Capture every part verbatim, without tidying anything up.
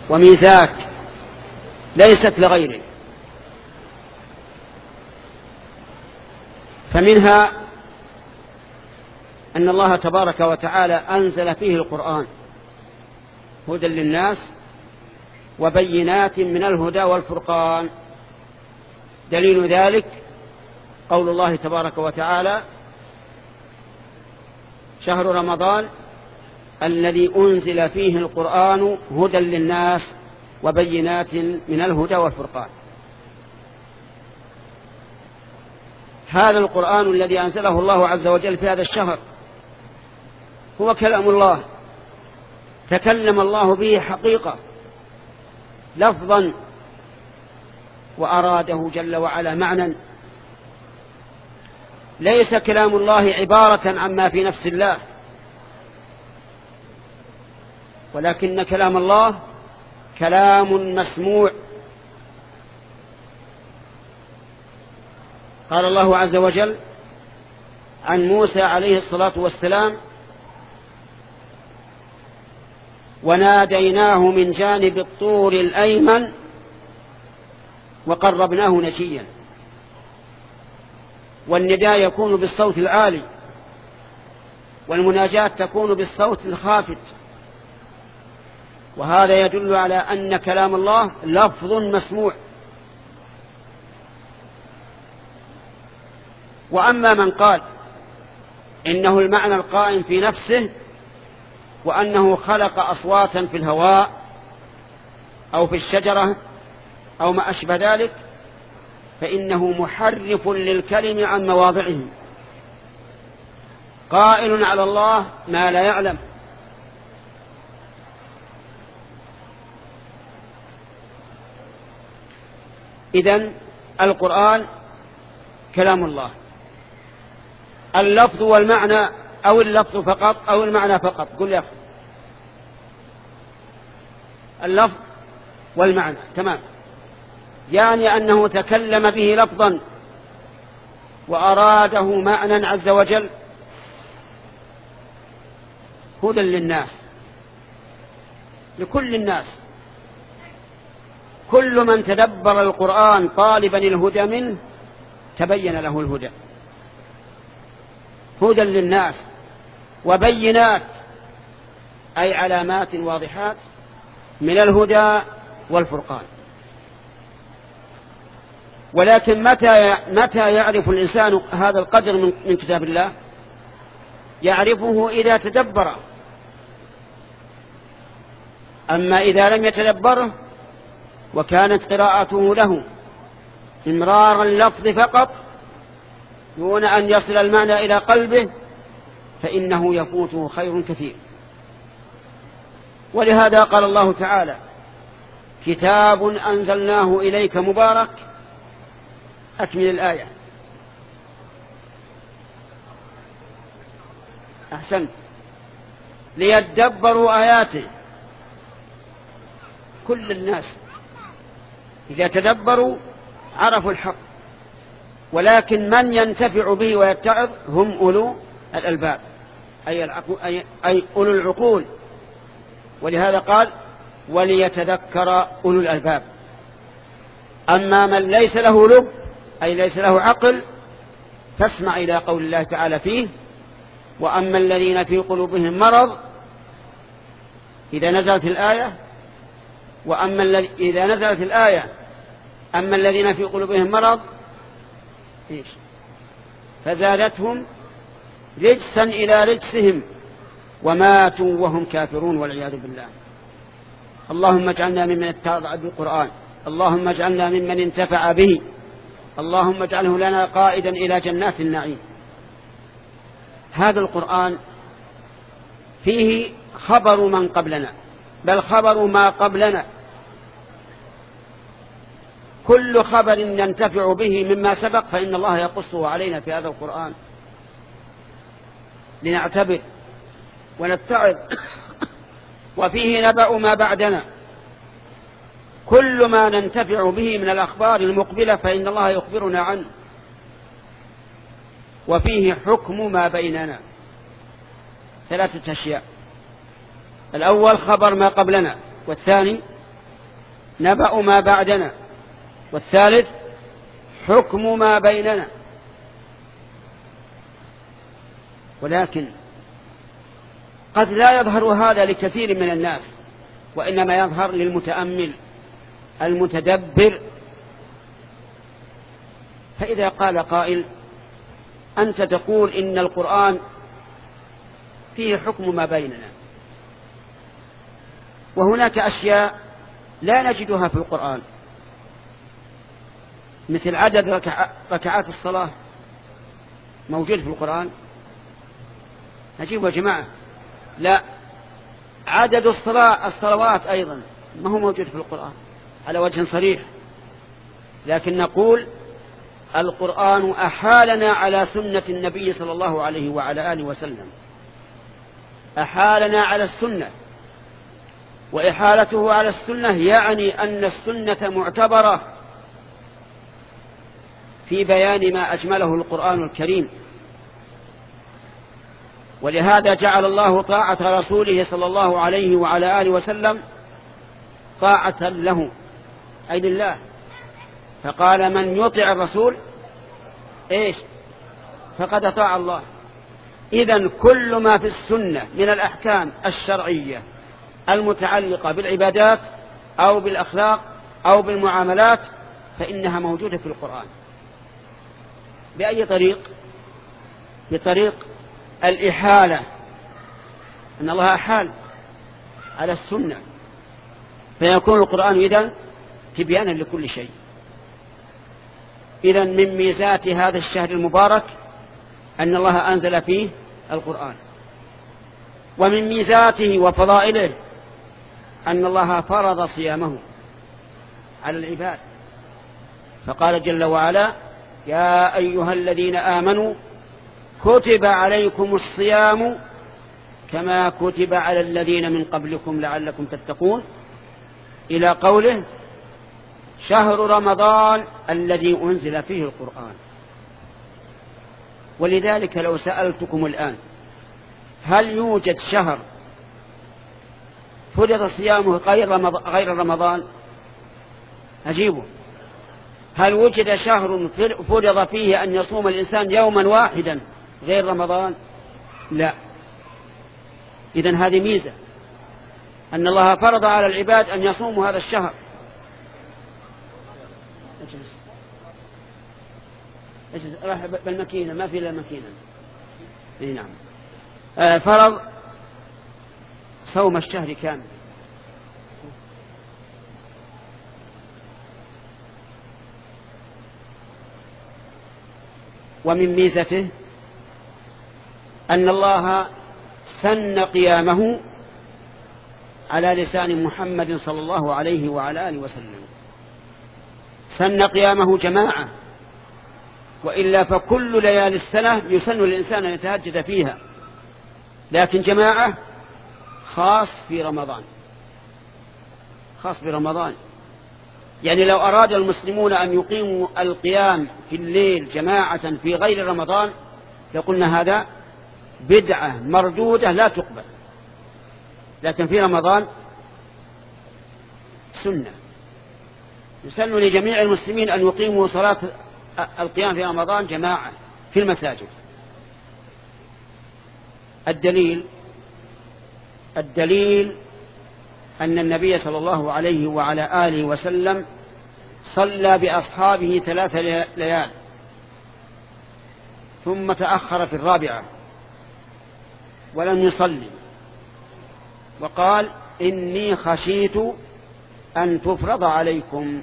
وميزات ليست لغيره. فمنها أن الله تبارك وتعالى أنزل فيه القرآن هدى للناس وبينات من الهدى والفرقان. دليل ذلك قول الله تبارك وتعالى: شهر رمضان الذي أنزل فيه القرآن هدى للناس وبينات من الهدى والفرقان. هذا القرآن الذي أنزله الله عز وجل في هذا الشهر هو كلام الله، تكلم الله به حقيقة لفظا، وأراده جل وعلا معنى. ليس كلام الله عبارة عما في نفس الله، ولكن كلام الله كلام مسموع. قال الله عز وجل عن موسى عليه الصلاة والسلام: وناديناه من جانب الطور الأيمن وقربناه نجيا. والنداء يكون بالصوت العالي، والمناجاة تكون بالصوت الخافت، وهذا يدل على أن كلام الله لفظ مسموع. وأما من قال إنه المعنى القائم في نفسه، وأنه خلق أصواتا في الهواء أو في الشجرة أو ما أشبه ذلك، فإنه محرف للكلم عن مواضعه، قائل على الله ما لا يعلم. إذن القرآن كلام الله، اللفظ والمعنى، أو اللفظ فقط أو المعنى فقط. قل يا أخي، اللفظ والمعنى تمام، يعني أنه تكلم به لفظا وأراده معنى عز وجل هدى للناس، لكل الناس. كل من تدبر القرآن طالبا الهدى منه تبين له الهدى، هدى للناس وبينات، أي علامات واضحات من الهدى والفرقان. ولكن متى متى يعرف الإنسان هذا القدر من, من كتاب الله؟ يعرفه إذا تدبره. أما إذا لم يتدبره وكانت قراءته له إمرار اللفظ فقط دون أن يصل المعنى إلى قلبه، فإنه يفوته خير كثير. ولهذا قال الله تعالى: كتاب أنزلناه إليك مبارك. أكمل الآية. أحسنت. ليدبروا آياته. كل الناس إذا تدبروا عرفوا الحق، ولكن من ينتفع به ويتعظ هم أولو الألباب، أي, أي, أي أولو العقول. ولهذا قال: وليتذكر أولو الألباب. أما من ليس له لب، أي ليس له عقل، فاسمع إلى قول الله تعالى فيه: وأما الذين في قلوبهم مرض، إذا نزلت الآية وأما الذي إذا نزلت الآية أما الذين في قلوبهم مرض إيش؟ فزادتهم رجسا إلى رجسهم وماتوا وهم كافرون والعياذ بالله. اللهم اجعلنا ممن اتبع بالقرآن، اللهم اجعلنا ممن انتفع به، اللهم اجعله لنا قائدا إلى جنات النعيم. هذا القرآن فيه خبر من قبلنا، بل خبر ما قبلنا. كل خبر ننتفع به مما سبق فإن الله يقصه علينا في هذا القرآن لنعتبر ونتعظ. وفيه نبأ ما بعدنا، كل ما ننتفع به من الأخبار المقبلة فإن الله يخبرنا عنه. وفيه حكم ما بيننا، ثلاثة أشياء: الأول خبر ما قبلنا، والثاني نبأ ما بعدنا، والثالث حكم ما بيننا. ولكن قد لا يظهر هذا لكثير من الناس، وإنما يظهر للمتأمل المتدبر. فإذا قال قائل: أنت تقول إن القرآن فيه حكم ما بيننا، وهناك أشياء لا نجدها في القرآن، مثل عدد ركع... ركعات الصلاة موجود في القرآن؟ نجيبه يا جماعة. لا، عدد الصلاة الصلوات أيضا ما هو موجود في القرآن على وجه صريح، لكن نقول القرآن أحالنا على سنة النبي صلى الله عليه وعلى آله وسلم، أحالنا على السنة، وإحالته على السنة يعني أن السنة معتبرة في بيان ما أجمله القرآن الكريم. ولهذا جعل الله طاعة رسوله صلى الله عليه وعلى آله وسلم طاعة له، أي لله، فقال: من يطع الرسول إيش؟ فقد أطاع الله. إذن كل ما في السنة من الأحكام الشرعية المتعلقة بالعبادات أو بالأخلاق أو بالمعاملات فإنها موجودة في القرآن. بأي طريق؟ بطريق الإحالة، أن الله أحال على السنة، فيكون القرآن إذن تبيانا لكل شيء. إذن من ميزات هذا الشهر المبارك أن الله أنزل فيه القرآن، ومن ميزاته وفضائله أن الله فرض صيامه على العباد، فقال جل وعلا: يا أيها الذين آمنوا كتب عليكم الصيام كما كتب على الذين من قبلكم لعلكم تتقون، إلى قوله: شهر رمضان الذي أنزل فيه القرآن. ولذلك لو سألتكم الآن: هل يوجد شهر فرض صيامه غير رمضان؟ أجيبه. هل وجد شهر فرض فيه أن يصوم الإنسان يوما واحدا غير رمضان؟ لا. إذن هذه ميزة، أن الله فرض على العباد أن يصوموا هذا الشهر. راح بالمكينة، ما في إلا المكينة. إيه نعم. آه فرض صوم الشهر كامل. ومن ميزته أن الله سن قيامه على لسان محمد صلى الله عليه وعلى آله وسلم، سن قيامه جماعة، وإلا فكل ليالي السنة يسن للإنسان أن يتهجد فيها، لكن جماعة خاص في رمضان، خاص برمضان. يعني لو أراد المسلمون أن يقيموا القيام في الليل جماعة في غير رمضان لقلنا هذا بدعة مردودة لا تقبل، لكن في رمضان سنة، يسن لجميع المسلمين أن يقيموا صلاة القيام في رمضان جماعة في المساجد. الدليل الدليل أن النبي صلى الله عليه وعلى آله وسلم صلى بأصحابه ثلاث ليال ثم تأخر في الرابعة ولم يصلي، وقال: إني خشيت أن تفرض عليكم.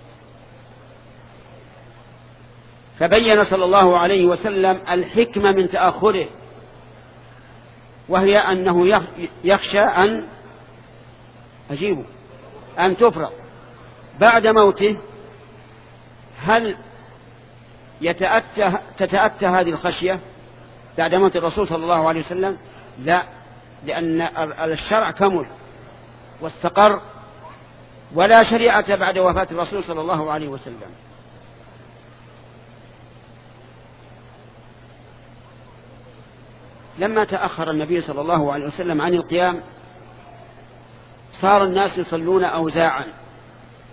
فبين صلى الله عليه وسلم الحكمة من تأخره، وهي أنه يخشى أن أجيبه أن تفرض بعد موته. هل يتأتى تتأتى هذه الخشية بعد موت الرسول صلى الله عليه وسلم؟ لا، لأن الشرع كمل واستقر، ولا شريعة بعد وفاة الرسول صلى الله عليه وسلم. لما تأخر النبي صلى الله عليه وسلم عن القيام صار الناس يصلون أوزاعا،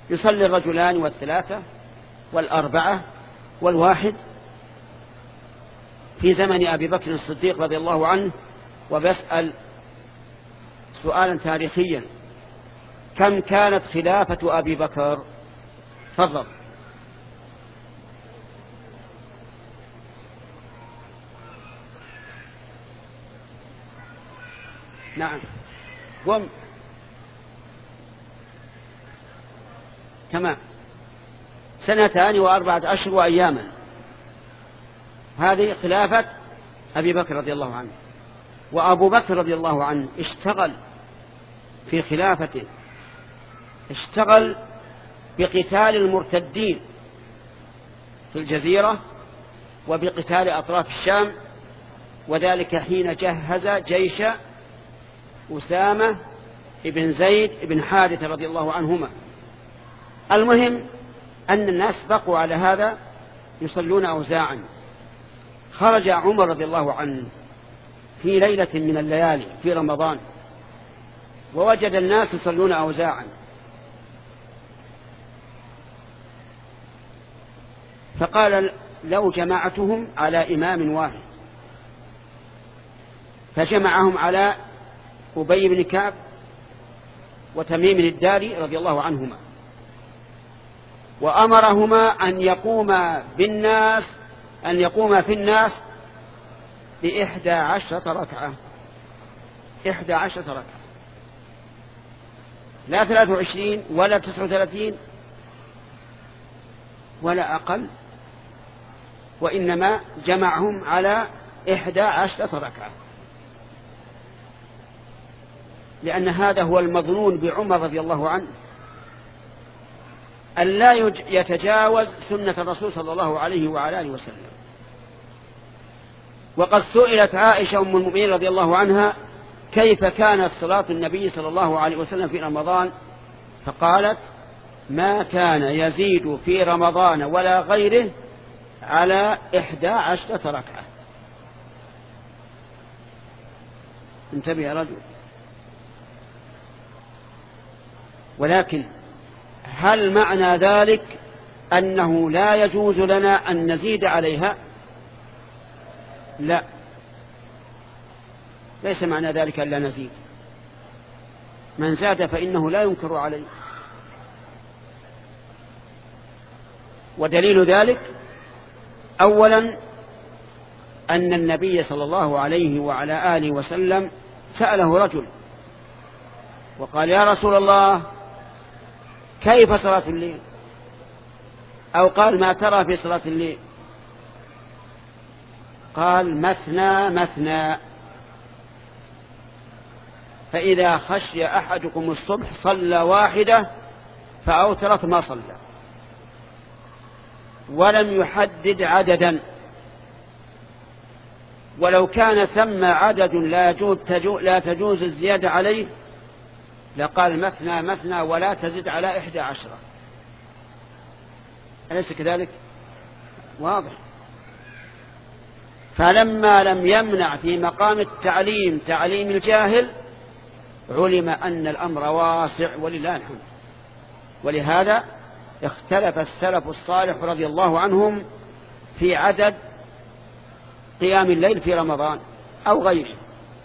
يصلي الرجلان والثلاثة والأربعة والواحد في زمن أبي بكر الصديق رضي الله عنه. وبسأل سؤالا تاريخيا: كم كانت خلافة أبي بكر؟ تفضل. نعم قم. تمام، سنتان وأربعة أشهر وأياما، هذه خلافة أبي بكر رضي الله عنه. وأبو بكر رضي الله عنه اشتغل في خلافته، اشتغل بقتال المرتدين في الجزيرة وبقتال أطراف الشام، وذلك حين جهز جيش أسامة ابن زيد ابن حارثة رضي الله عنهما. المهم أن الناس بقوا على هذا يصلون أوزاعا. خرج عمر رضي الله عنه في ليلة من الليالي في رمضان ووجد الناس يصلون أوزاعا، فقال: لو جمعتهم على إمام واحد. فجمعهم على أبي بن كعب وتميم الداري رضي الله عنهما، وأمرهما أن يقوما بالناس أن يقوما في الناس بإحدى عشرة ركعة. إحدى عشرة ركعة، لا ثلاث وعشرين ولا تسع وثلاثين ولا أقل، وإنما جمعهم على إحدى عشرة ركعة، لأن هذا هو المظنون بعمر رضي الله عنه، أن لا يتجاوز سنة الرسول صلى الله عليه وعلى آله وسلم. وقد سئلت عائشة أم المؤمنين رضي الله عنها: كيف كانت صلاة النبي صلى الله عليه وسلم في رمضان؟ فقالت: ما كان يزيد في رمضان ولا غيره على إحدى عشرة ركعة. انتبه يا رجل. ولكن هل معنى ذلك أنه لا يجوز لنا أن نزيد عليها؟ لا، ليس معنى ذلك أن لا نزيد. من زاد فإنه لا ينكر عليه. ودليل ذلك أولا أن النبي صلى الله عليه وعلى آله وسلم سأله رجل وقال: يا رسول الله، كيف صلاة الليل؟ أو قال: ما ترى في صلاة الليل؟ قال: مثنى مثنى، فإذا خشي أحدكم الصبح صلى واحدة فأوترت ما صلى، ولم يحدد عددا. ولو كان ثم عدد لا يجوز لا تجوز الزيادة عليه لقال: مثنى مثنى ولا تزد على إحدى عشرة. أليس كذلك؟ واضح. فلما لم يمنع في مقام التعليم تعليم الجاهل علم أن الأمر واسع ولله الحمد. ولهذا اختلف السلف الصالح رضي الله عنهم في عدد قيام الليل في رمضان أو غيره.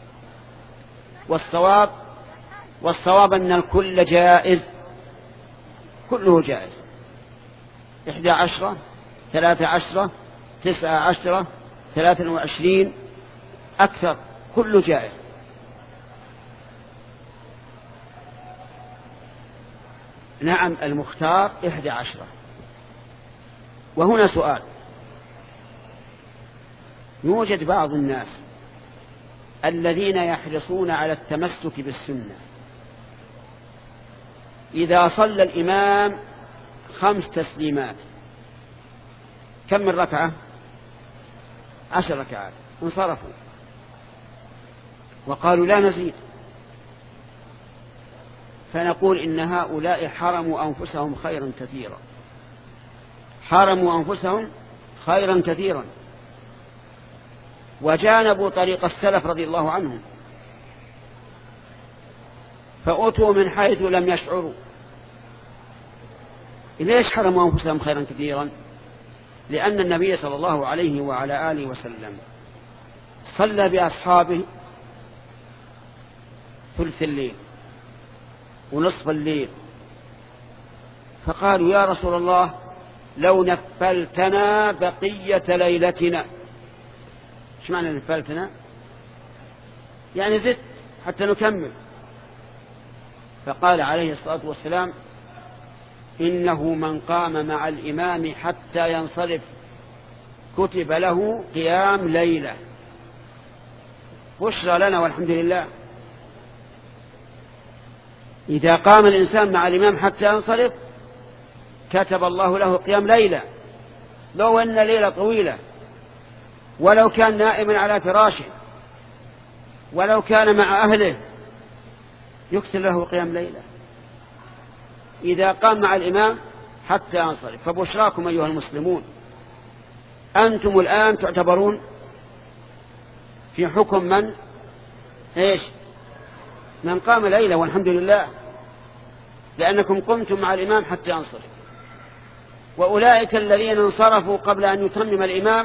والصواب والصواب أن الكل جائز، كله جائز. إحدى عشرة، ثلاثة عشرة، تسعة عشرة، ثلاثة وعشرين، أكثر، كله جائز. نعم، المختار إحدى عشرة. وهنا سؤال: يوجد بعض الناس الذين يحرصون على التمسك بالسنة، إذا صلى الإمام خمس تسليمات كم من ركعة؟ عشر ركعات، انصرفوا وقالوا لا نزيد. فنقول إن هؤلاء حرموا أنفسهم خيرا كثيرا، حرموا أنفسهم خيرا كثيرا، وجانبوا طريق السلف رضي الله عنهم، فأتوا من حيث لم يشعروا. ليش حرموا أنفسهم خيرا كثيرا؟ لأن النبي صلى الله عليه وعلى آله وسلم صلى بأصحابه ثلث الليل ونصف الليل، فقالوا يا رسول الله لو نفلتنا بقية ليلتنا. ايش معنى نفلتنا؟ يعني زدت حتى نكمل. فقال عليه الصلاة والسلام إنه من قام مع الإمام حتى ينصرف كتب له قيام ليلة. بشرى لنا والحمد لله. إذا قام الإنسان مع الإمام حتى ينصرف كتب الله له قيام ليلة، لو أن ليلة طويلة، ولو كان نائما على فراشه، ولو كان مع أهله يكتب له قيام ليلة إذا قام مع الإمام حتى ينصرف. فبشراكم أيها المسلمون، أنتم الآن تعتبرون في حكم من إيش؟ من قام ليلة، والحمد لله، لأنكم قمتم مع الإمام حتى ينصرف. وأولئك الذين انصرفوا قبل أن يتمم الإمام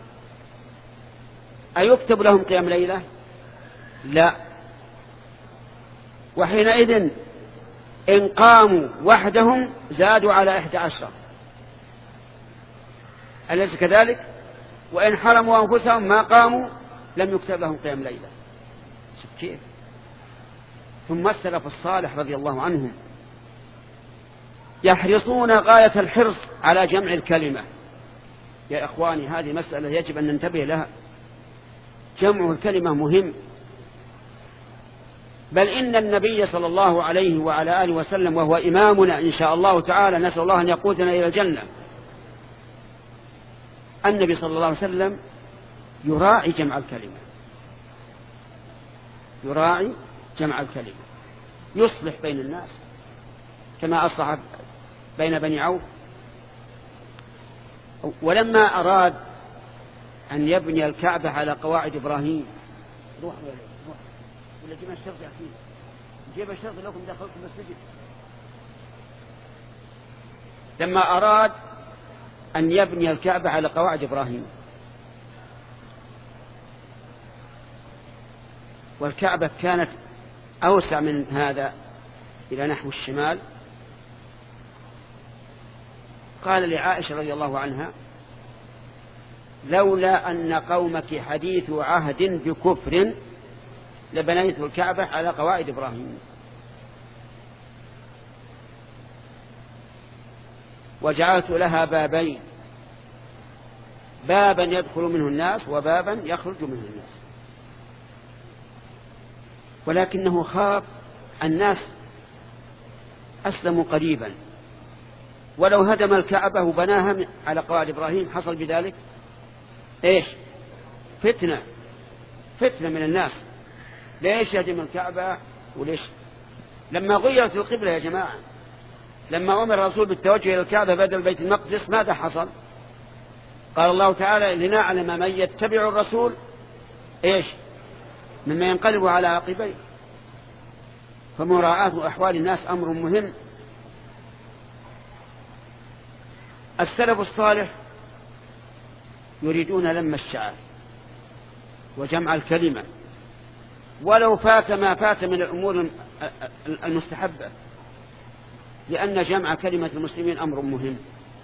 أيكتب لهم قيام ليلة؟ لا. وحينئذ إن قاموا وحدهم زادوا على إحدى عشرة، أليس كذلك؟ وإن حرموا أنفسهم ما قاموا لم يكتب لهم قيام ليلة. شوف كيف. ثم السلف الصالح رضي الله عنهم يحرصون غاية الحرص على جمع الكلمة. يا إخواني، هذه مسألة يجب أن ننتبه لها. جمع الكلمة مهم، بل إن النبي صلى الله عليه وعلى آله وسلم وهو إمامنا إن شاء الله تعالى، نسأل الله أن يقودنا إلى الجنة، النبي صلى الله عليه وسلم يراعي جمع الكلمة، يراعي جمع الكلمة، يصلح بين الناس كما أصلح بين بني عوف. ولما أراد أن يبني الكعبة على قواعد إبراهيم، روح ولا جيب الشرط يا أخي، جيب الشرط لكم دخلتم المسجد. لما أراد أن يبني الكعبة على قواعد إبراهيم، والكعبة كانت أوسع من هذا إلى نحو الشمال، قال لعائشة رضي الله عنها لولا أن قومك حديث عهد بكفر لبنيت الكعبة على قواعد إبراهيم. وجعلت لها بابين، بابا يدخل منه الناس وبابا يخرج منه الناس. ولكنه خاف الناس أسلموا قريبا، ولو هدم الكعبة وبناها على قواعد إبراهيم حصل بذلك إيش؟ فتنة، فتنة من الناس. ليش يهدم الكعبة؟ وليش لما غيرت القبلة يا جماعة، لما أمر الرسول بالتوجه إلى الكعبة بدل بيت المقدس ماذا حصل؟ قال الله تعالى لنعلم من يتبع الرسول إيش؟ مما ينقلب على عقبيه. فمراعاة أحوال الناس أمر مهم. السلف الصالح يريدون لم الشعر وجمع الكلمة، ولو فات ما فات من الأمور المستحبة، لأن جمع كلمة المسلمين أمر مهم.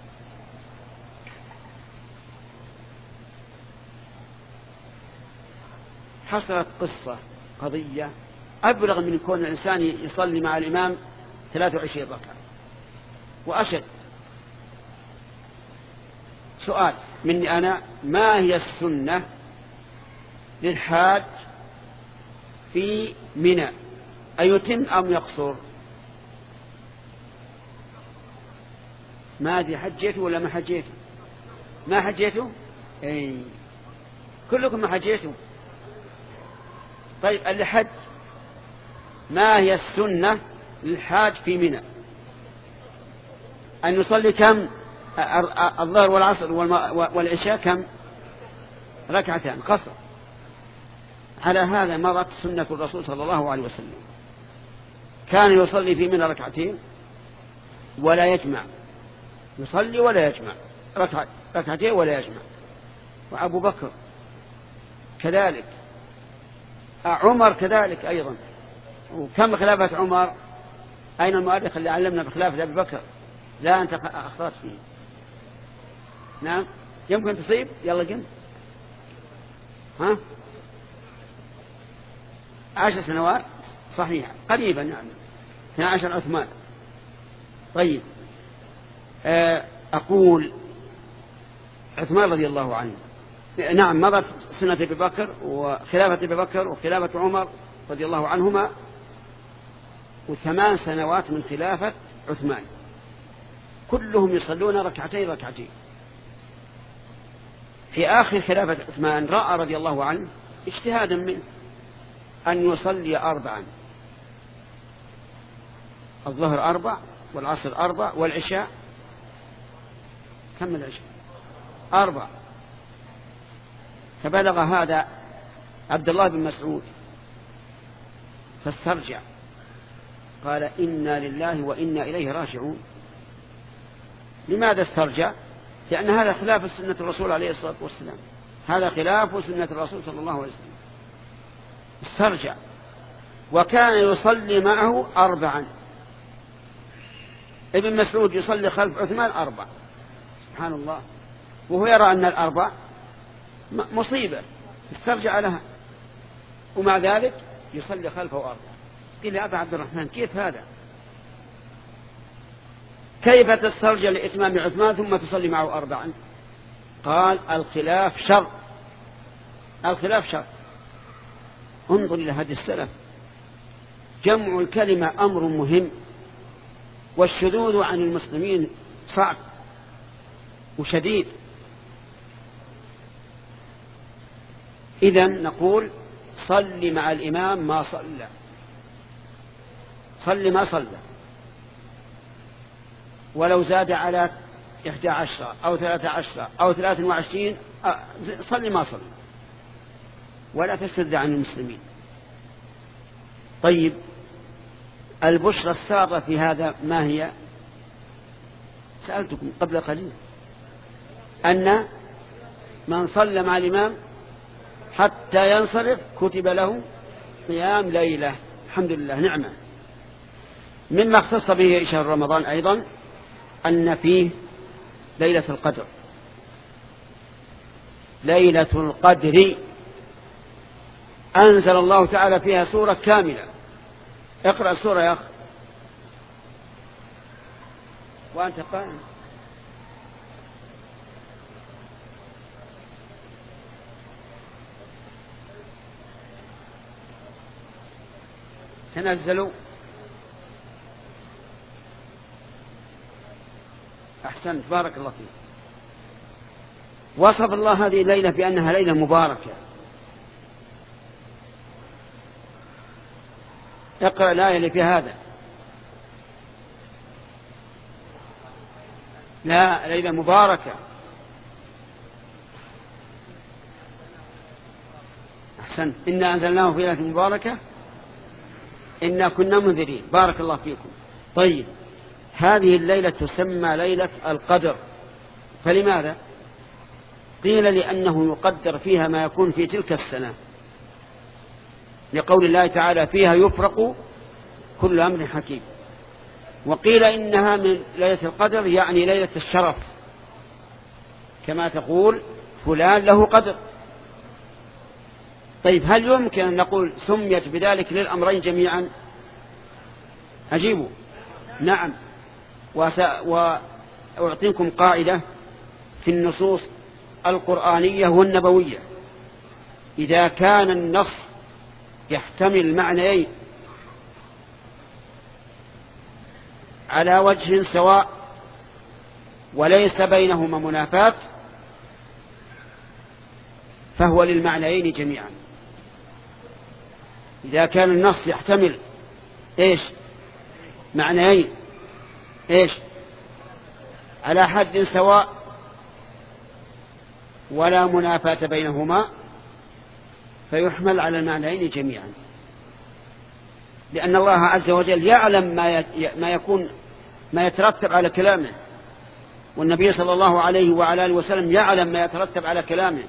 حصلت قصة قضية أبلغ من كون الإنسان يصلي مع الإمام ثلاث وعشرين ركعة وأشد. سؤال مني أنا: ما هي السنة للحاج في منى؟ أيتم أم يقصر؟ ما أدري حجيته ولا ما حجيته؟ ما حجيته؟ أي كلكم ما حجيته. طيب اللي حج، ما هي السنة للحاج في منى؟ أن يصلي كم؟ الظهر والعصر والعشاء كم؟ ركعتان قصر. على هذا مرت سنة الرسول صلى الله عليه وسلم، كان يصلي في منى ركعتين ولا يجمع، يصلي ولا يجمع ركعة ركعتين ولا يجمع. وأبو بكر كذلك، عمر كذلك أيضا. وكم خلافة عمر؟ أين المؤرخ اللي علمنا بخلافة أبي بكر؟ لا أنت أخطأت فيه. نعم يمكن تصيب. يلا جن. ها عشر سنوات صحيح قريبا. نعم اثنا عشر عثمان. طيب أقول عثمان رضي الله عنه نعم مضت سنة أبي بكر وخلافة أبي بكر وخلافة عمر رضي الله عنهما وثمان سنوات من خلافة عثمان كلهم يصلون ركعتين ركعتين. في آخر خلافة عثمان رأى رضي الله عنه اجتهادا منه أن يصلي أربعا، الظهر أربع والعصر أربع والعشاء كم العشاء؟ أربع. فبلغ هذا عبد الله بن مسعود فاسترجع قال إنا لله وإنا إليه راجعون. لماذا استرجع؟ لأن هذا خلاف سنة الرسول عليه الصلاة والسلام، هذا خلاف سنة الرسول صلى الله عليه وسلم. استرجع وكان يصلي معه أربعا. ابن مسعود يصلي خلف عثمان أربع، سبحان الله، وهو يرى أن الأربع مصيبة استرجع لها، ومع ذلك يصلي خلفه أربع. قيل يا أبا عبد الرحمن كيف هذا؟ كيف تسترجع لإتمام عثمان ثم تصلي معه أربعا؟ قال الخلاف شر، الخلاف شر. انظر إلى هذه السلف، جمع الكلمة أمر مهم، والشذوذ عن المسلمين صعب وشديد. إذن نقول صل مع الإمام ما صلى، صل ما صلى، ولو زاد على إحدى عشرة أو ثلاثة عشرة أو ثلاثة وعشرين صل ما صلى، ولا تشذ عن المسلمين. طيب البشرى السارة في هذا ما هي؟ سألتكم قبل قليل أن من صلى مع الإمام حتى ينصرف كتب له قيام ليلة. الحمد لله نعمة. مما اختص به شهر رمضان أيضا أن فيه ليلة القدر، ليلة القدر أنزل الله تعالى فيها سورة كاملة. اقرأ السورة يا أخي وأنت قائم. تنزلوا. أحسنت بارك الله فيك. وصف الله هذه الليلة بأنها ليلة مباركة. اقرأ الآية اللي في هذا. لا ليلة مباركة. أحسنت. إنا أنزلناه في ليلة مباركة إنا كنا منذرين. بارك الله فيكم. طيب هذه الليلة تسمى ليلة القدر. فلماذا؟ قيل لأنه يقدر فيها ما يكون في تلك السنة، لقول الله تعالى فيها يفرق كل أمر حكيم. وقيل إنها من ليلة القدر يعني ليلة الشرف، كما تقول فلان له قدر. طيب هل يمكن أن نقول سميت بذلك للأمرين جميعا؟ أجيبوا نعم. وأعطيكم قاعدة في النصوص القرآنية والنبوية: إذا كان النص يحتمل معنيين على وجه سواء وليس بينهما منافاة فهو للمعنيين جميعا. إذا كان النص يحتمل إيش؟ معنيين إيش؟ على حد سواء ولا منافاة بينهما فيحمل على المعنيين جميعا، لأن الله عز وجل يعلم ما ما يكون ما يترتب على كلامه. والنبي صلى الله عليه وعلى آله وسلم يعلم ما يترتب على كلامه.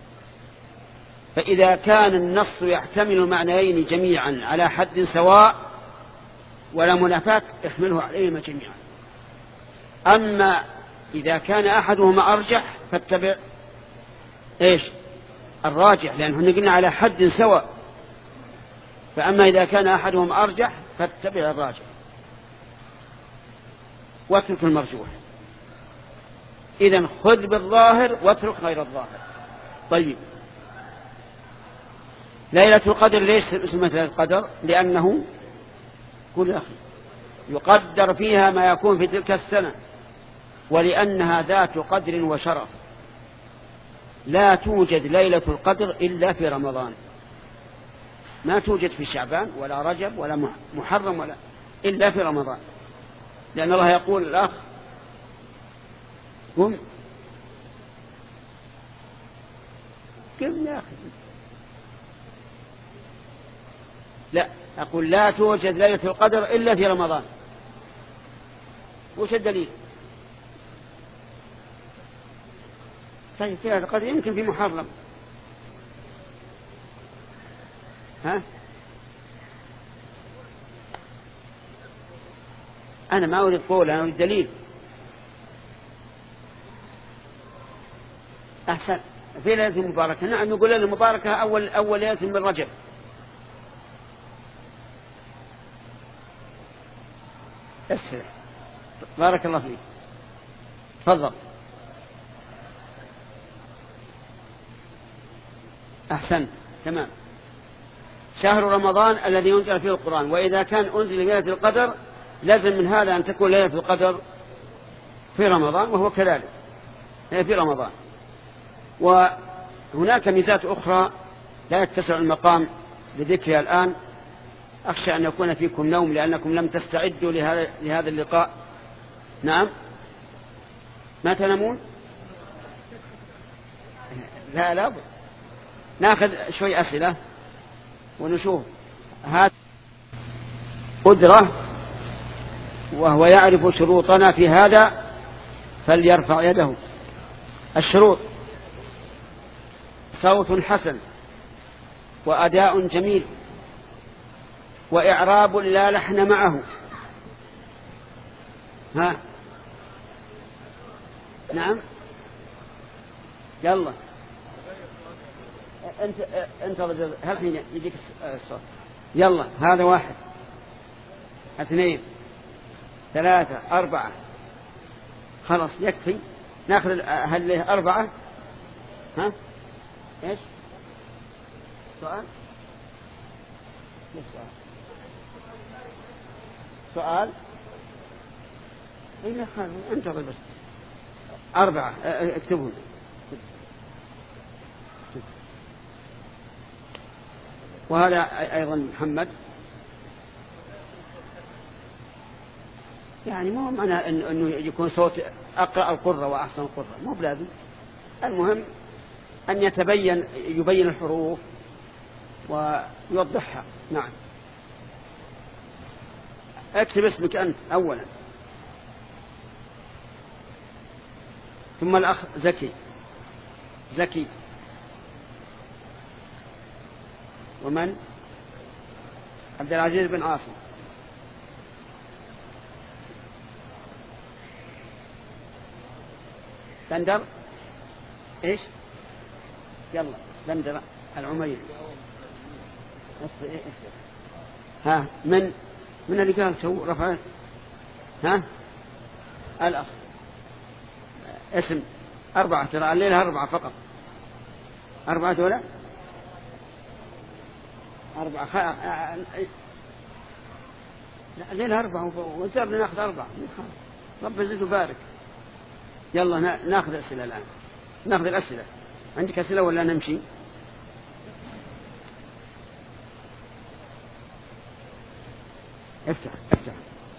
فإذا كان النص يحتمل المعنيين جميعا على حد سواء ولا منافاة احمله عليهما جميعا. أما إذا كان أحدهما أرجح فاتبع إيش الراجح، لأنه قلنا على حد سواء. فأما إذا كان أحدهما أرجح فاتبع الراجح واترك المرجوح. إذن خذ بالظاهر واترك غير الظاهر. طيب، ليلة القدر ليش اسمها ليلة القدر؟ لأنه كل أخي يقدر فيها ما يكون في تلك السنة، ولأنها ذات قدر وشرف. لا توجد ليلة القدر إلا في رمضان، ما توجد في شعبان ولا رجب ولا محرم ولا إلا في رمضان، لأن الله يقول الأخ قم قم يا أخي. لا، أقول لا توجد ليلة القدر إلا في رمضان. وش الدليل؟ طيب في ليلة القدر يمكن في محرم. ها؟ أنا ما أريد قول، أنا أريد دليل. أحسن، في ليلة مباركة. نعم، نقول ليلة مباركة أول أول ليلة من رجب. اسرع، بارك الله فيك، تفضل. أحسن، تمام. شهر رمضان الذي ينزل فيه القرآن، وإذا كان أنزل ليلة القدر لازم من هذا أن تكون ليلة القدر في رمضان، وهو كذلك في رمضان. وهناك ميزات أخرى لا يتسع المقام لذكرها الآن، أخشى أن يكون فيكم نوم لأنكم لم تستعدوا لهذا, لهذا اللقاء. نعم، ما تنامون؟ لا لا، ناخذ شوي أسئلة ونشوف. هذا قدرة وهو يعرف شروطنا في هذا فليرفع يده. الشروط: صوت حسن، وأداء جميل، وإعراب لا لحن معه. ها؟ نعم، يلا انت انت هل حين يجيك الصوت؟ يلا، هذا واحد، اثنين، ثلاثة، أربعة، خلاص يكفي. ناخذ هل له أربعة؟ ها؟ ايش سؤال؟ سؤال سؤال إيه؟ انتظر بس. أربعة، اكتبون. وهذا أيضا محمد. يعني مو معنى أنه يكون صوت أقرأ القرة وأحسن القرة، مو بلازم. المهم أن يتبين يبين الحروف ويوضحها. نعم، اكتب اسمك أنت أولا، ثم الأخ زكي زكي ومن؟ عبد العزيز بن عاصم. بندر ايش؟ يلا بندر العميري. ها، من من اللي قال تو رفع؟ ها، الأخ. اسم أربعة، ترى الليلة أربعة فقط. أربعة ولا أربعة خ... الليلة أربعة وزرنا ناخذ أربعة. رب يزيد وبارك. يلا ناخذ أسئلة الآن. ناخذ الأسئلة. عندك أسئلة ولا نمشي؟ افتح افتح.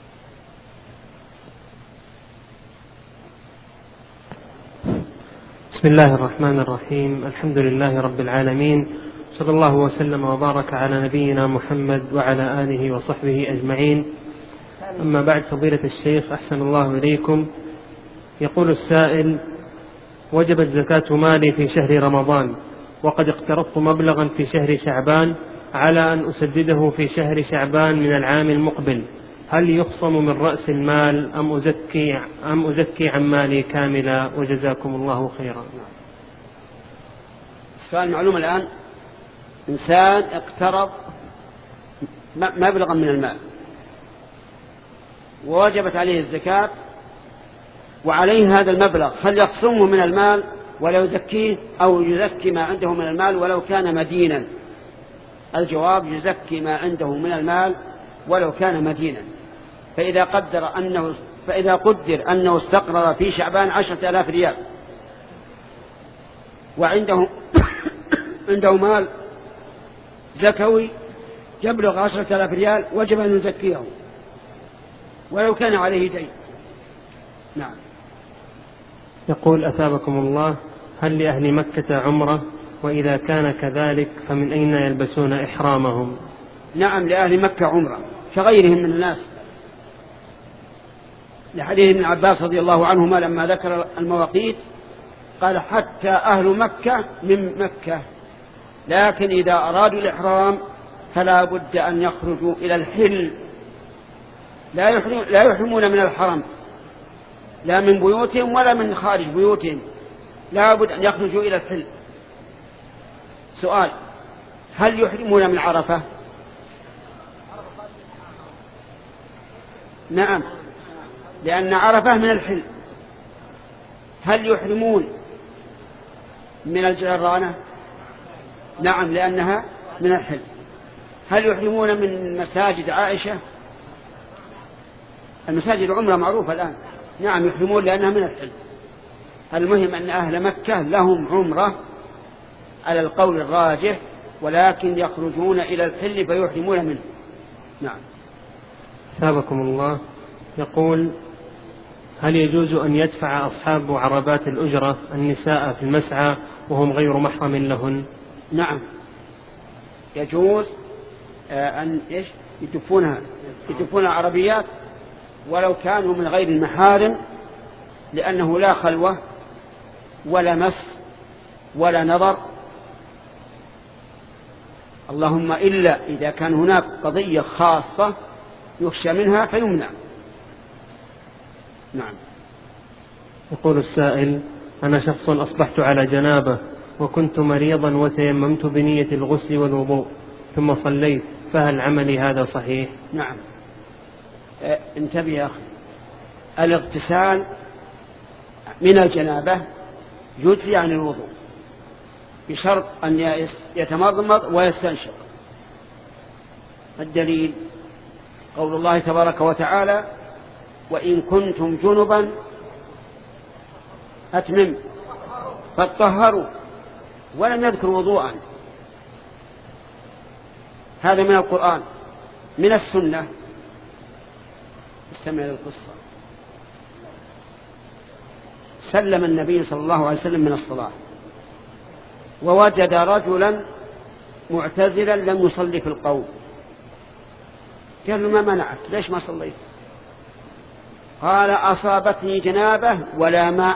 بسم الله الرحمن الرحيم. الحمد لله رب العالمين، صلى الله وسلم وبارك على نبينا محمد وعلى آله وصحبه أجمعين. أما بعد، فضيلة الشيخ أحسن الله إليكم، يقول السائل: وجبت زكاة مالي في شهر رمضان، وقد اقترضت مبلغا في شهر شعبان على أن أسدده في شهر شعبان من العام المقبل، هل يخصم من رأس المال أم أزكي, أم أزكي عن مالي كاملا؟ وجزاكم الله خيرا. السؤال معلوم الآن. إنسان اقترض مبلغا من المال ووجبت عليه الزكاة وعليه هذا المبلغ، هل يقسمه من المال ولا يزكيه أو يزكي ما عنده من المال ولو كان مدينا؟ الجواب: يزكي ما عنده من المال ولو كان مدينا. فإذا قدر أنه فإذا قدر أنه استقرض في شعبان عشرة آلاف ريال وعنده عنده مال زكوي يبلغ عشرة آلاف ريال، وجب أن يزكيه ولو كان عليه دين. نعم. يقول: أثابكم الله، هل لأهل مكة عمرة؟ وإذا كان كذلك فمن أين يلبسون إحرامهم؟ نعم، لأهل مكة عمرة كغيرهم من الناس، لحديث ابن عباس رضي الله عنهما لما ذكر المواقيت قال: حتى أهل مكة من مكة، لكن إذا أرادوا الإحرام فلا بد أن يخرجوا إلى الحل، لا يحرمون من الحرم لا من بيوتهم ولا من خارج بيوتهم، لا بد أن يخرجوا إلى الحل. سؤال: هل يحرمون من عرفة؟ نعم، لأن عرفة من الحل. هل يحرمون من الجرانة؟ نعم، لأنها من الحل. هل يحرمون من مساجد عائشة؟ المساجد العمرة معروفة الآن. نعم، يحرمون لأنها من الحل. المهم أن أهل مكة لهم عمرة على القول الراجح، ولكن يخرجون إلى الحل فيحرمون منه. نعم. ثابكم الله. يقول: هل يجوز أن يدفع أصحاب عربات الأجرة النساء في المسعى وهم غير محرم لهن؟ نعم، يجوز أن إيش يدفونها يدفون عربيات ولو كانوا من غير المحارم، لأنه لا خلوة ولا مس ولا نظر، اللهم إلا إذا كان هناك قضية خاصة يخشى منها فيمنع. نعم. يقول السائل: أنا شخص أصبحت على جنابة وكنت مريضا وتيممت بنية الغسل والوضوء ثم صليت، فهل عملي هذا صحيح؟ نعم. اه انتبه يا أخي، الاغتسال من الجنابة يجزي عن الوضوء بشرط أن يتمضمض ويستنشق. الدليل قول الله تبارك وتعالى: وإن كنتم جنبا أتمم فاطهروا، ولم يذكر وضوءا. هذا من القرآن. من السنة استمع للقصة. سلم النبي صلى الله عليه وسلم من الصلاة ووجد رجلا معتزلا لم يصلي في القوم، قال له: ما منعك؟ ليش ما صليت؟ قال: أصابتني جنابة ولا ماء.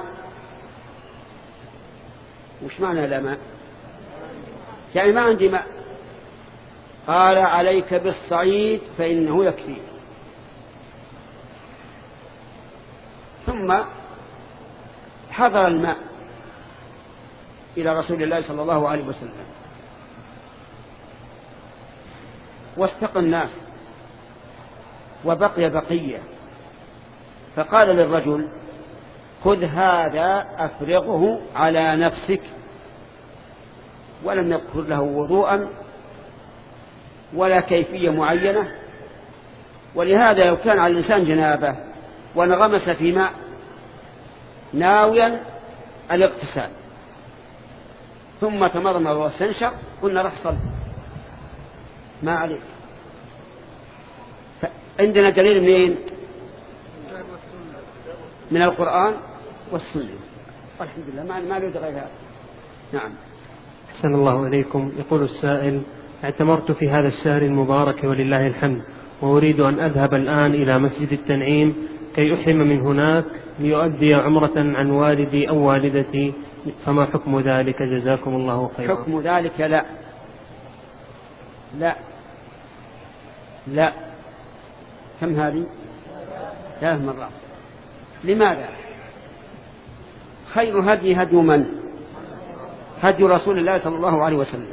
وش معنى لا ماء؟ يعني ما عندي ماء. قال: عليك بالصعيد فإنه يكفي. ثم حضر الماء إلى رسول الله صلى الله عليه وسلم واستقى الناس وبقي بقية، فقال للرجل: خذ هذا أفرغه على نفسك. ولم يذكر له وضوءا ولا كيفية معينة. ولهذا لو كان على الإنسان جنابه وانغمس في ماء ناويا الاغتسال ثم تمضمض واستنشق قلنا رح صل، ما عليك. عندنا دليل منين؟ من القرآن والسنة، والحمد لله ما له غير هذا. نعم. أحسن الله إليكم. يقول السائل: اعتمرت في هذا الشهر المبارك ولله الحمد، وأريد أن أذهب الآن إلى مسجد التنعيم كي أحرم من هناك ليؤدي عمرة عن والدي أو والدتي، فما حكم ذلك؟ جزاكم الله خيرا. حكم ذلك لا لا لا كم هذه؟ ثلاث مرات. لماذا؟ خير هدي هدي من؟ هدي رسول الله صلى الله عليه وسلم،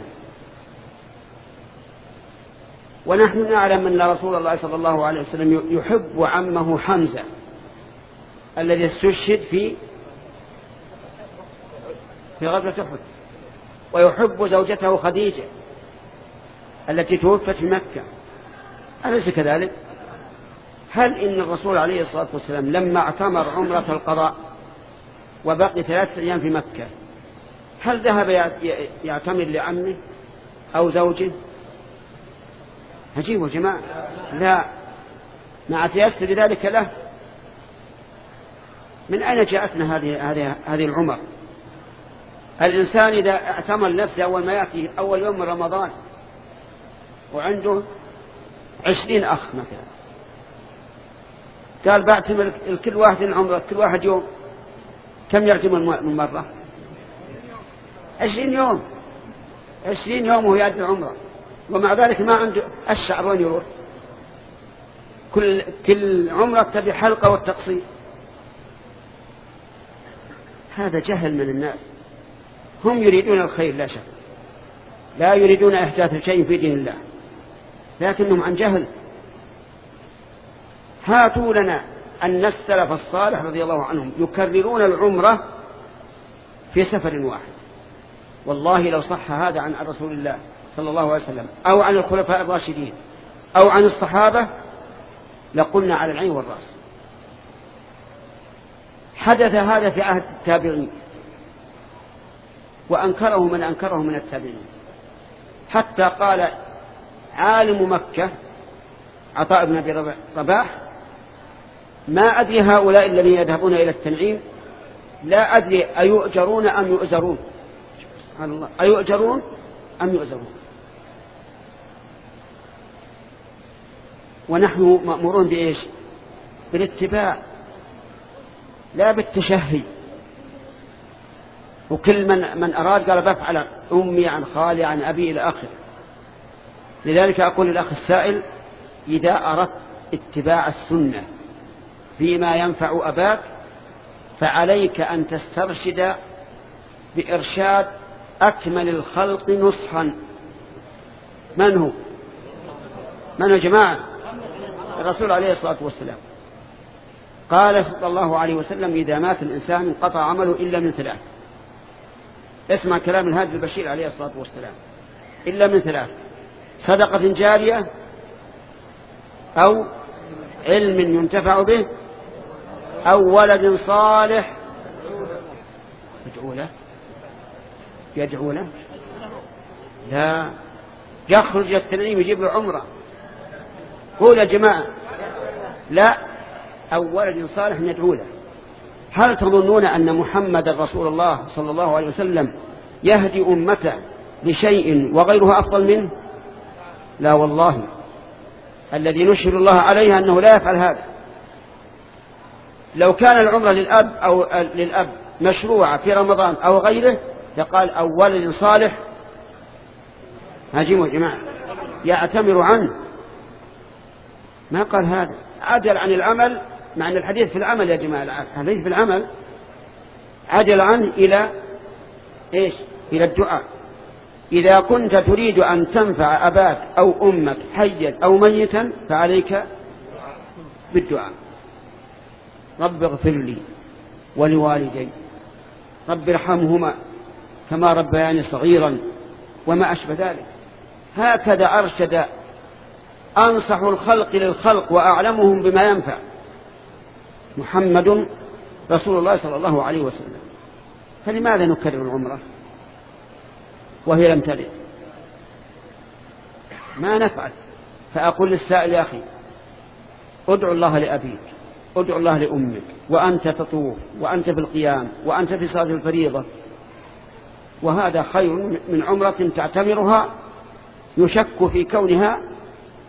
ونحن نعلم أن رسول الله صلى الله عليه وسلم يحب عمه حمزة الذي استشهد في في غزوة أحد، ويحب زوجته خديجة التي توفت في مكة، أليس كذلك؟ هل إن الرسول عليه الصلاة والسلام لما اعتمر عمرة القضاء وبقي ثلاثة أيام في مكة هل ذهب يعتمر لعمه أو زوجه؟ عجيب يا جماعة، لا، مع تيسر ذلك له. من أين جاءتنا هذه هذه هذه العمر؟ الإنسان إذا اعتمر نفسه أول ما يأتي أول يوم من رمضان وعنده عشرين أخ مثلا، قال بعتمر كل واحد عمره كل واحد يوم، كم يعتمر من مرة؟ عشرين يوم، عشرين يوم وهو يأتي عمره، ومع ذلك ما عنده الشعر وين يروح؟ كل كل عمره تبي حلقة والتقصير. هذا جهل من الناس، هم يريدون الخير لا شك، لا يريدون إحداث شيء في دين الله، لكنهم عن جهل. هاتوا لنا أن السلف الصالح رضي الله عنهم يكررون العمرة في سفر واحد، والله لو صح هذا عن رسول الله صلى الله عليه وسلم أو عن الخلفاء الراشدين أو عن الصحابة لقلنا على العين والرأس. حدث هذا في عهد التابعين وأنكره من أنكره من التابعين، حتى قال عالم مكة عطاء بن أبي رباح ما أدري هؤلاء الذين يذهبون إلى التنعيم لا أدري أيؤجرون أم يؤزرون، سبحان الله، أيؤجرون أم يؤزرون. ونحن مأمورون بإيش؟ بالاتباع لا بالتشهي. وكل من, من أراد قال بفعل أمي عن خالي عن أبي إلى آخره. لذلك أقول للأخ السائل إذا أردت اتباع السنة فيما ينفع أباك فعليك أن تسترشد بإرشاد أكمل الخلق نصحا. من هو؟ من هو جماعة؟ الرسول عليه الصلاة والسلام قال صلى الله عليه وسلم إذا مات الإنسان انقطع عمله إلا من ثلاث. اسمع كلام الهادي البشير عليه الصلاة والسلام، إلا من ثلاث: صدقة جارية أو علم ينتفع به أو ولد صالح يدعو له. يدعو له؟ لا، يخرج التنعيم يجيب له عمره. قول يا جماعة، لا، أو ولد صالح يدعو له. هل تظنون أن محمد رسول الله صلى الله عليه وسلم يهدي أمته لشيء وغيره أفضل منه؟ لا والله، الذي نشهد الله عليه أنه لا يفعل هذا. لو كان العمرة للأب أو للأب مشروعة في رمضان أو غيره لقال أو ولد صالح هاجموا يا جماعة يعتمر عنه، ما قال هذا. عجل عن العمل، مع أن الحديث في العمل يا جماعة، الحديث في العمل عجل عنه إلى إيش؟ إلى الدعاء. إذا كنت تريد أن تنفع أباك أو أمك حيا أو ميتا فعليك بالدعاء. رب اغفر لي ولوالدي، رب ارحمهما كما ربياني صغيرا، وما أشبه ذلك. هكذا أرشد أنصح الخلق للخلق وأعلمهم بما ينفع محمد رسول الله صلى الله عليه وسلم. فلماذا نكرر العمرة وهي لم ترد؟ ما نفعل. فأقول للسائل يا أخي ادعو الله لأبيك، ادعو الله لأمك، وأنت تطوف وأنت في القيام وأنت في صلاة الفريضة، وهذا خير من عمرة تعتمرها يشك في كونها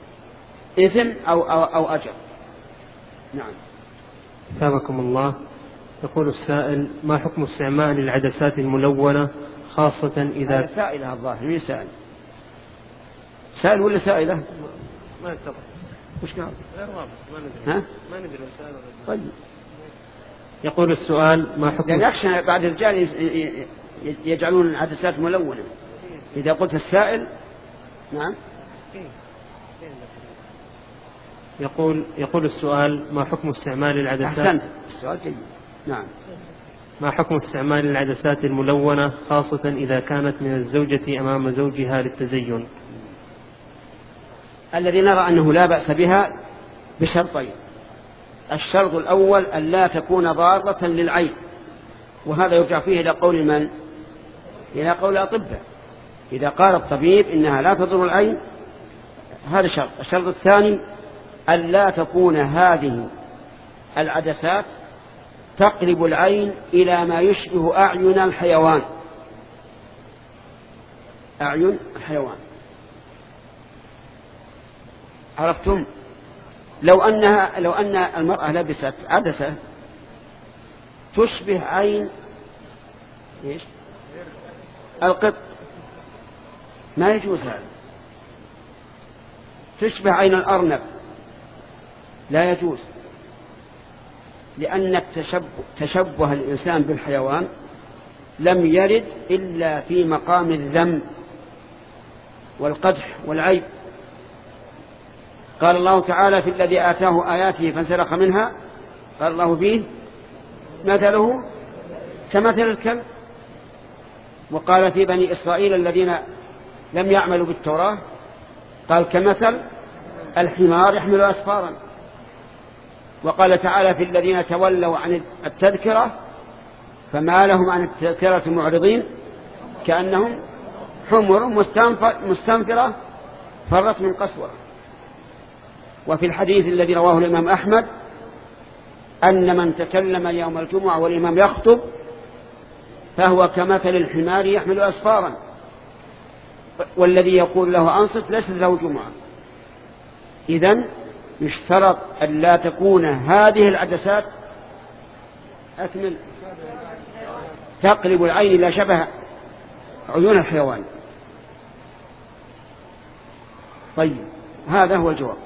إثم أو, أو, أو أجر. نعم. ثابكم الله. يقول السائل: ما حكم استعمال العدسات الملونة خاصة إذا سائلة الظاهر؟ مين سائل؟ سائل ولا سائلة؟ ما يتضح. وش قال؟ غير واضح، ما ندري. ها؟ ما ندري سائل. طيب. يقول السؤال: ما حكم يعني يخشى بعد الرجال يجعلون العدسات ملونة. إذا قلت السائل. نعم. يقول يقول السؤال: ما حكم استعمال العدسات؟ أحسنت، السؤال جيد. نعم. ما حكم استعمال العدسات الملونة خاصة إذا كانت من الزوجة أمام زوجها للتزين؟ الذي نرى أنه لا بأس بها بشرطين. الشرط الأول أن لا تكون ضارة للعين، وهذا يرجع فيه إلى قول من؟ إلى قول الأطباء. إذا قال الطبيب إنها لا تضر العين هذا شرط. الشرط الثاني أن لا تكون هذه العدسات تقلب العين إلى ما يشبه أعين الحيوان. أعين الحيوان، عرفتم؟ لو أنها لو أن المرأة لبست عدسة تشبه عين إيش؟ القط، ما يجوز هذا. تشبه عين الأرنب، لا يجوز، لأن التشبه تشبه الإنسان بالحيوان لم يرد إلا في مقام الذم والقدح والعيب. قال الله تعالى في الذي آتاه آياته فانسلخ منها، قال الله فيه: مثله كمثل الكلب. وقال في بني إسرائيل الذين لم يعملوا بالتوراة، قال كمثل الحمار يحمل أسفارا. وقال تعالى في الذين تولوا عن التذكرة فما لهم عن التذكرة معرضين كأنهم حمر مستنفرة فرت من قسورة. وفي الحديث الذي رواه الإمام أحمد أن من تكلم يوم الجمعة والإمام يخطب فهو كمثل الحمار يحمل أسفارا، والذي يقول له أنصت ليس له جمعة. إذن يشترط أن لا تكون هذه العدسات أكمل تقلب العين إلى شبه عيون الحيوان. طيب، هذا هو الجواب.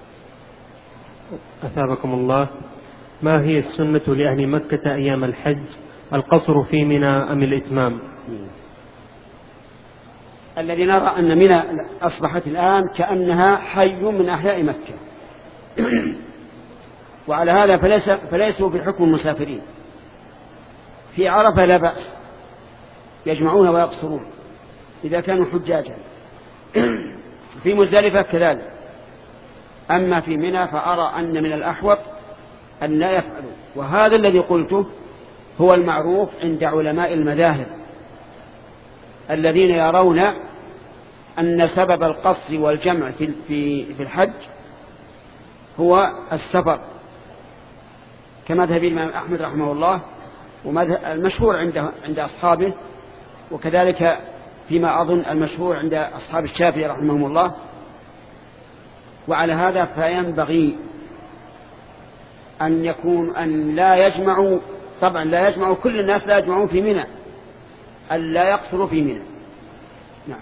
أثابكم الله. ما هي السنة لأهل مكة أيام الحج؟ القصر في منى أم الإتمام؟ الذي نرى أن منى أصبحت الآن كأنها حي من أحياء مكة وعلى هذا فليس فليسوا في حكم المسافرين. في عرفة لا بأس، يجمعون ويقصرون إذا كانوا حجاجا. في مزدلفة كذلك. أما في منى فأرى أن من الأحوط أن لا يفعلوا، وهذا الذي قلته هو المعروف عند علماء المذاهب الذين يرون أن سبب القصر والجمع في في الحج هو السفر، كمذهب الإمام أحمد رحمه الله والمشهور عند عند أصحابه، وكذلك فيما أظن المشهور عند أصحاب الشافعي رحمهم الله. وعلى هذا فينبغي أن يكون أن لا يجمعوا، طبعا لا يجمعوا كل الناس، لا يجمعون في منى، أن لا يقصروا في منى. نعم.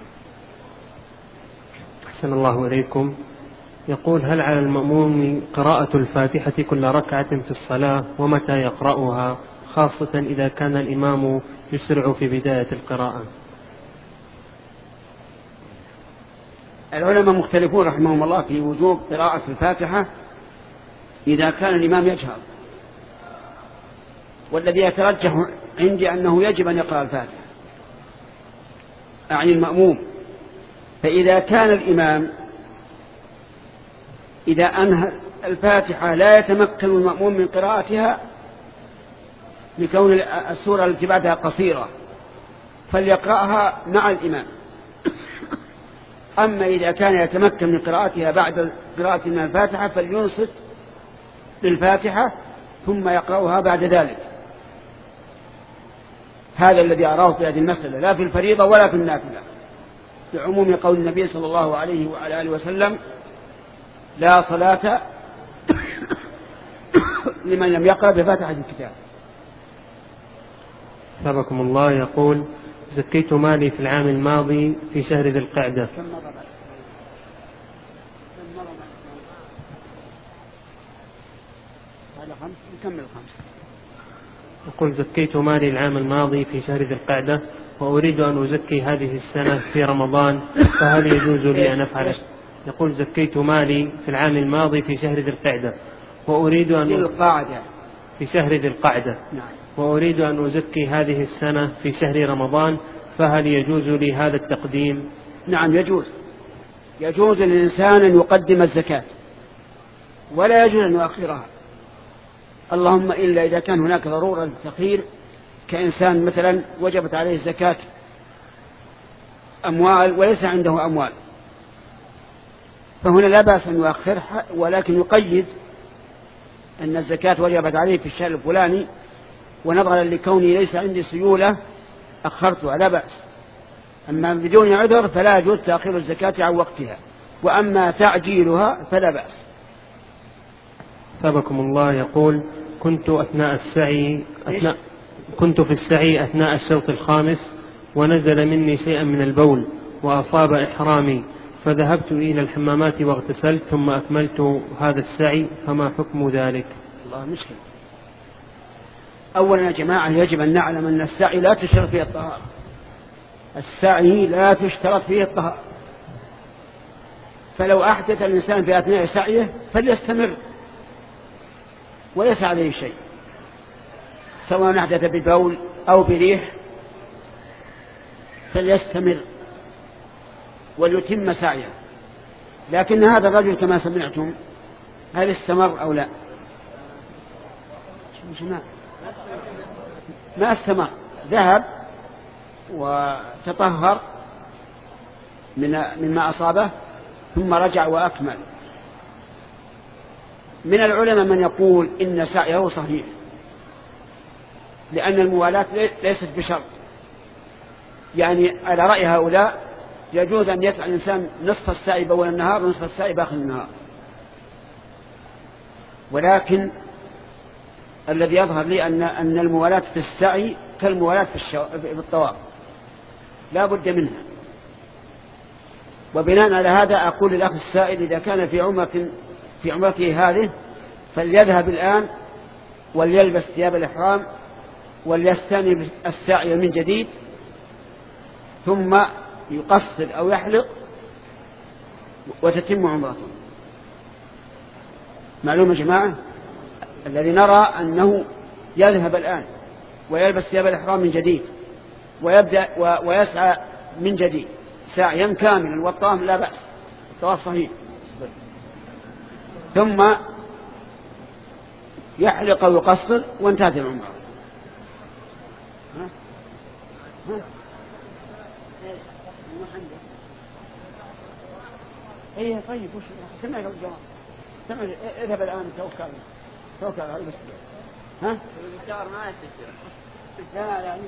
أحسن الله إليكم. يقول: هل على المأموم قراءة الفاتحة كل ركعة في الصلاة؟ ومتى يقرأها، خاصة إذا كان الإمام يسرع في بداية القراءة؟ العلماء مختلفون رحمهم الله في وجوب قراءة الفاتحة إذا كان الإمام يجهر، والذي يترجح عندي أنه يجب أن يقرأ الفاتحة أعني المأموم. فإذا كان الإمام إذا أنهى الفاتحة لا يتمكن المأموم من قراءتها لكون السورة التي بعدها قصيرة فليقرأها مع الإمام. أما إذا كان يتمكن من قراءتها بعد قراءة من الفاتحة فلينصت للفاتحة ثم يقرأها بعد ذلك. هذا الذي أراه في هذه المسألة، لا في الفريضة ولا في النافلة، لعموم قول النبي صلى الله عليه وعلى آله وسلم: لا صلاة لمن لم يقرأ بفاتحة الكتاب. ثابكم الله. يقول: زكيت مالي في العام الماضي في شهر ذي القعدة. كم مرة بعد؟ كم مرة بعد؟ هذا خمس، نكمل خمس. يقول: زكيت مالي العام الماضي في شهر ذي القعدة وأريد أن أزكي هذه السنة في رمضان، فهل يجوز لي أن أفعل؟ يقول: زكيت مالي في العام الماضي في شهر ذي القعدة وأريد أن ذي القعدة في شهر ذي القعدة نعم. وأريد أن أزكي هذه السنة في شهر رمضان، فهل يجوز لي هذا التقديم؟ نعم يجوز. يجوز للإنسان أن يقدم الزكاة ولا يجوز أن يؤخرها، اللهم إلا إذا كان هناك ضرورة للتأخير، كإنسان مثلا وجبت عليه زكاة أموال وليس عنده أموال، فهنا لا بأس أن يؤخرها، ولكن يقيد أن الزكاة وجبت عليه في الشهر الفلاني، ونظرا لكوني ليس عندي سيولة أخرتها لا بأس. أما بدون عذر فلا يجوز تأخير الزكاة عن وقتها، وأما تعجيلها فلا بأس. ثابكم الله. يقول: كنت أثناء السعي أثناء كنت في السعي أثناء الشوط الخامس ونزل مني شيئا من البول وأصاب إحرامي، فذهبت إلى الحمامات واغتسلت ثم أكملت هذا السعي، فما حكم ذلك؟ الله مشكلة. أولا يا جماعة يجب أن نعلم أن السعي لا تشترط فيه الطهارة، السعي لا تشترط فيه الطهارة، فلو أحدث الإنسان في أثناء سعيه فليستمر وليس عليه شيء، سواء أحدث ببول أو بريح فليستمر وليتم سعيه. لكن هذا الرجل كما سمعتم هل استمر أو لا؟ ما استمر، ذهب وتطهر من مما أصابه ثم رجع وأكمل. من العلماء من يقول إن سعيه صحيح، لأن الموالاة ليست بشرط، يعني على رأي هؤلاء يجوز أن يسعى الإنسان نصف السعي بأول النهار ونصف السعي بآخر النهار، ولكن الذي يظهر لي أن أن الموالاة في السعي كالموالاة في, الشو... في الطواف لا بد منها. وبناء على هذا أقول للأخ السائل إذا كان في عمرة في عمرته هذه فليذهب الآن وليلبس ثياب الإحرام وليستأنف السعي من جديد، ثم يقصر أو يحلق وتتم عمرته. معلومة جماعة؟ الذي نرى أنه يذهب الآن ويلبس ثياب الإحرام من جديد ويبدأ ويسعى من جديد سعيا كاملا، والطواف لا بأس، الطواف صحيح، ثم يحلق ويقصر وانتهت العمرة. ها؟ ها؟ ايه طيب وش سمع الجواب؟ سمع اذهب الآن توكل توكل على بس. ها؟ الشهر ما يستشير. لا لا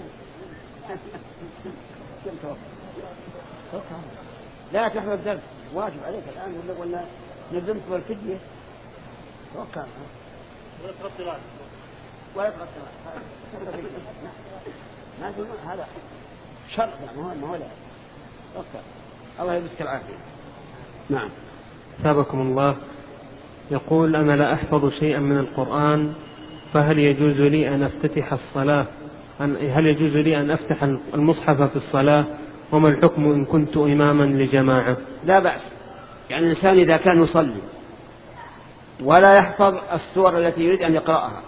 لا تحمل الدرس واجب عليك الآن ولا ولا نزمت بالفدية توكل. ولا تغطي ولا تغطي ما في هذا شر يعني ما هو لا توكل. الله يبارك العافية. نعم. ثابكم الله. يقول: أنا لا أحفظ شيئا من القرآن، فهل يجوز لي أن أفتتح الصلاة هل يجوز لي أن أفتح المصحف في الصلاة؟ وما الحكم إن كنت إماما لجماعة؟ لا بأس، يعني الإنسان إذا كان يصلي ولا يحفظ السور التي يريد أن يقرأها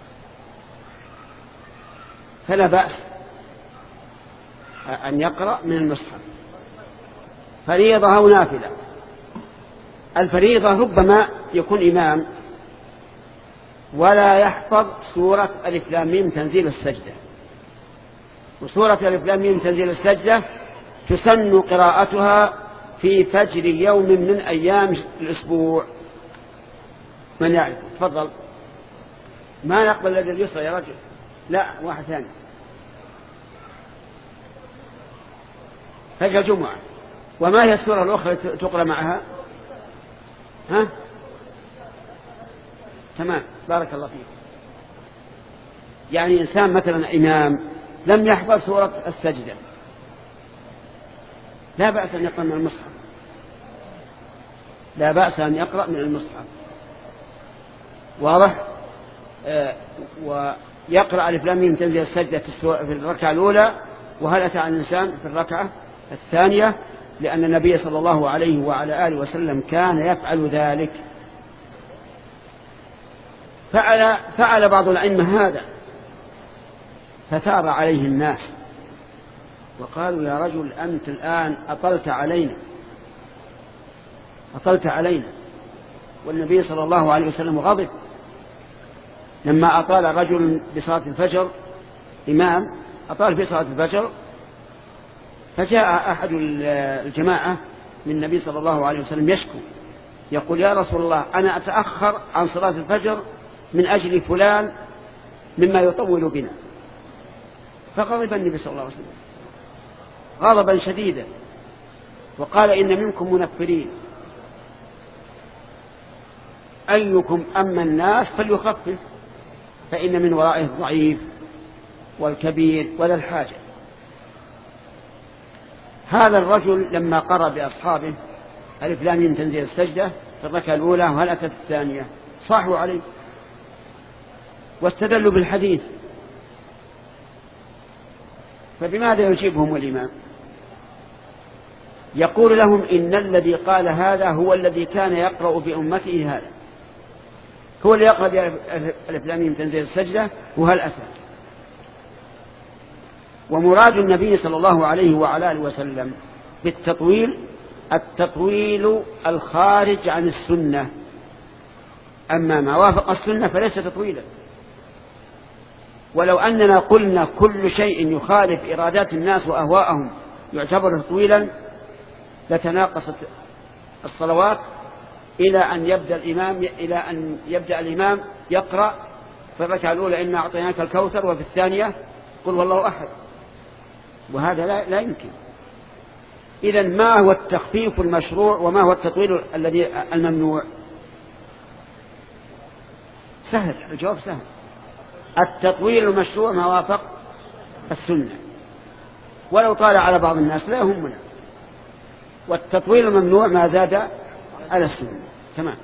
فلا بأس أن يقرأ من المصحف فريضة أو نافلة. الفريضة ربما يكون إمام ولا يحفظ سورة ألف لام ميم تنزيل السجدة، وسورة ألف لام ميم تنزيل السجدة تسن قراءتها في فجر يوم من أيام الأسبوع. من يعرف؟ تفضل. ما نقبل الذي يسرى يا رجل، لا واحد ثاني. فجر جمعة. وما هي السورة الأخرى تقرأ معها؟ ها؟ تمام، بارك الله فيك. يعني إنسان مثلا إمام لم يحفظ سورة السجدة لا بأس أن يقرأ من المصحف، لا بأس أن يقرأ من المصحف، واضح؟ آه ويقرأ ألف لام ميم تنزيل السجدة في الركعة الأولى، وهل أتى على الإنسان في الركعة الثانية، لأن النبي صلى الله عليه وعلى آله وسلم كان يفعل ذلك. فعل, فعل بعض الأئمة هذا فثار عليه الناس وقالوا يا رجل أنت الآن أطلت علينا أطلت علينا والنبي صلى الله عليه وسلم غضب لما أطال رجل بصلاة الفجر، إمام أطال في صلاة الفجر، فجاء أحد الجماعة من النبي صلى الله عليه وسلم يشكو يقول يا رسول الله أنا أتأخر عن صلاة الفجر من أجل فلان مما يطول بنا. فغضب النبي صلى الله عليه وسلم غضبا شديدا وقال إن منكم منفرين أيكم أما الناس فليخفف فإن من ورائه الضعيف والكبير ولا الحاجة. هذا الرجل لما قرأ بأصحابه ألف لام ميم تنزيل السجدة في الركعة الأولى وهل أتت الثانية صاحوا عليه واستدلوا بالحديث، فبماذا يجيبهم الإمام؟ يقول لهم إن الذي قال هذا هو الذي كان يقرأ بأمته هذا، هو اللي يقرأ بألف لام ميم تنزيل السجدة وهل أتى. ومراد النبي صلى الله عليه وعلى آله وسلم بالتطويل التطويل الخارج عن السنة، أما ما وافق السنة فليس تطويلا. ولو أننا قلنا كل شيء يخالف إرادات الناس وأهواءهم يعتبر تطويلا لتناقصت الصلوات إلى أن يبدأ الإمام إلى أن يبدأ الإمام يقرأ في الركعة الأولى إنا أعطيناك الكوثر وفي الثانية قل والله أحد، وهذا لا, لا يمكن. إذن ما هو التخفيف المشروع وما هو التطويل الذي الممنوع؟ سهل، الجواب سهل. التطويل المشروع ما وافق السنة ولو طال على بعض الناس لا يهمنا، والتطويل الممنوع ما زاد على السنة. تمام.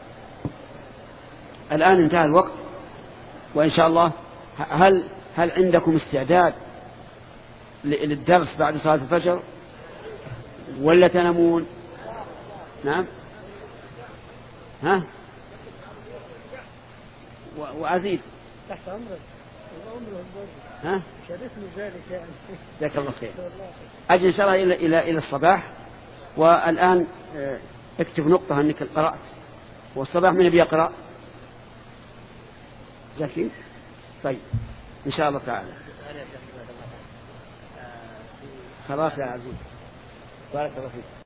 الآن انتهى الوقت وإن شاء الله هل هل عندكم استعداد للدرس بعد صلاة الفجر ولا تنامون؟ نعم. ها وأزيد تحت أمرك. ها شرفني ذلك يعني. جزاك الله خير. أجل إن شاء الله إلى إلى إلى الصباح. والآن اكتب نقطة أنك قرأت، والصباح من بيقرأ؟ زكي. طيب إن شاء الله تعالى. خلاص يا عزيز بارك الله فيك.